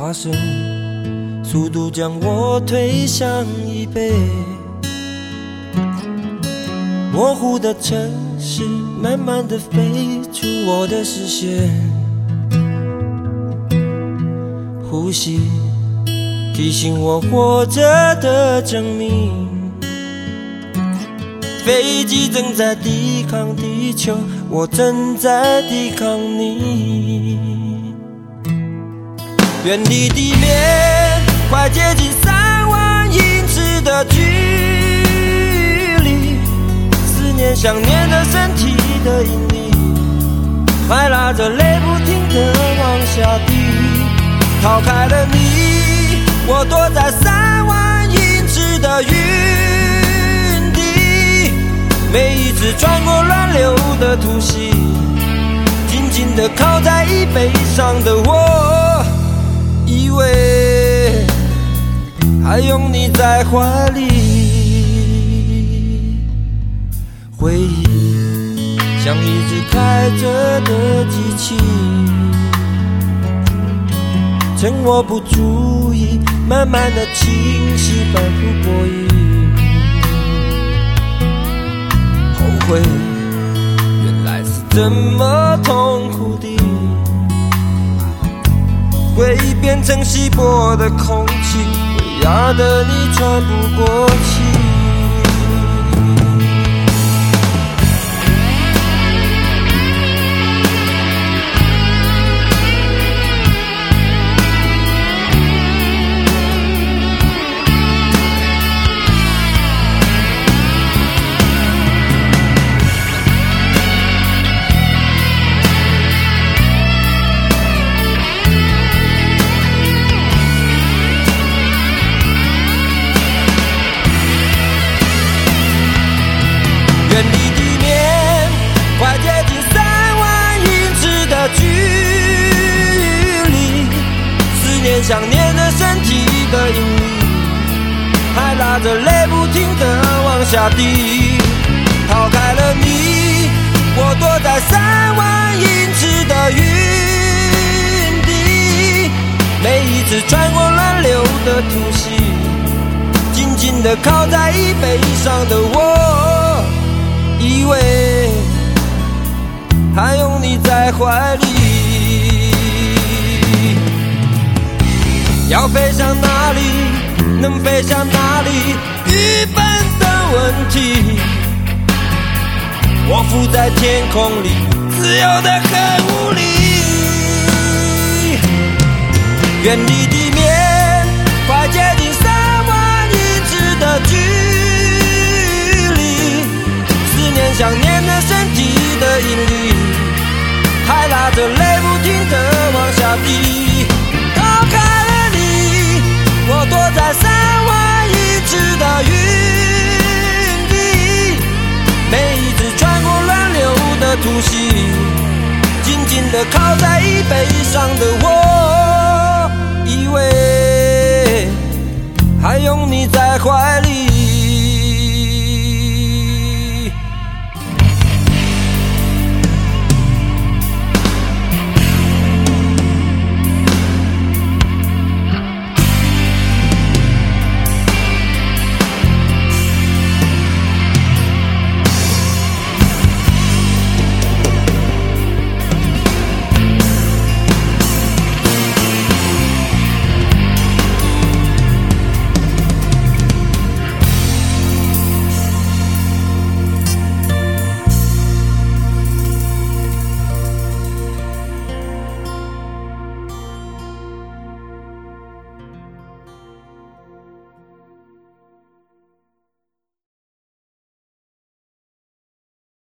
发生，速度将我推向椅背。模糊的城市慢慢地飞出我的视线，呼吸提醒我活着的证明。飞机正在抵抗地球，我正在抵抗你。远离地面，快接近3万英尺的距离，思念想念的身体的引力，还拉着泪不停地往下滴。逃开了你，我躲在3万英尺的云底，每一次穿过乱流的突袭，紧紧地靠在椅背上的我，以为还拥你在怀里。回忆像一直开着的机器，趁我不注意，慢慢的清晰，反复播映。后悔原来是这么痛苦的，回忆变成稀薄的空气，会压得你喘不过气。远离地面，快接近3万英尺的距离，思念想念的身体的引力，还拉着泪不停地往下滴。逃开了你，我躲在3万英尺的云底，每一次穿过乱流的突袭，紧紧地靠在椅背上的我，以为还拥你在怀里。要飞向哪里，能飞向哪里，愚笨的问题。我浮在天空里，自由得很无力。远离地面，快接近3万英尺的距离，思念想念的身体的引力，还拉着泪不停地往下滴。逃开了你，我躲在3万英尺的云底，每一次穿过乱流的突袭，紧紧地靠在椅背上的我，以为还拥你在怀里。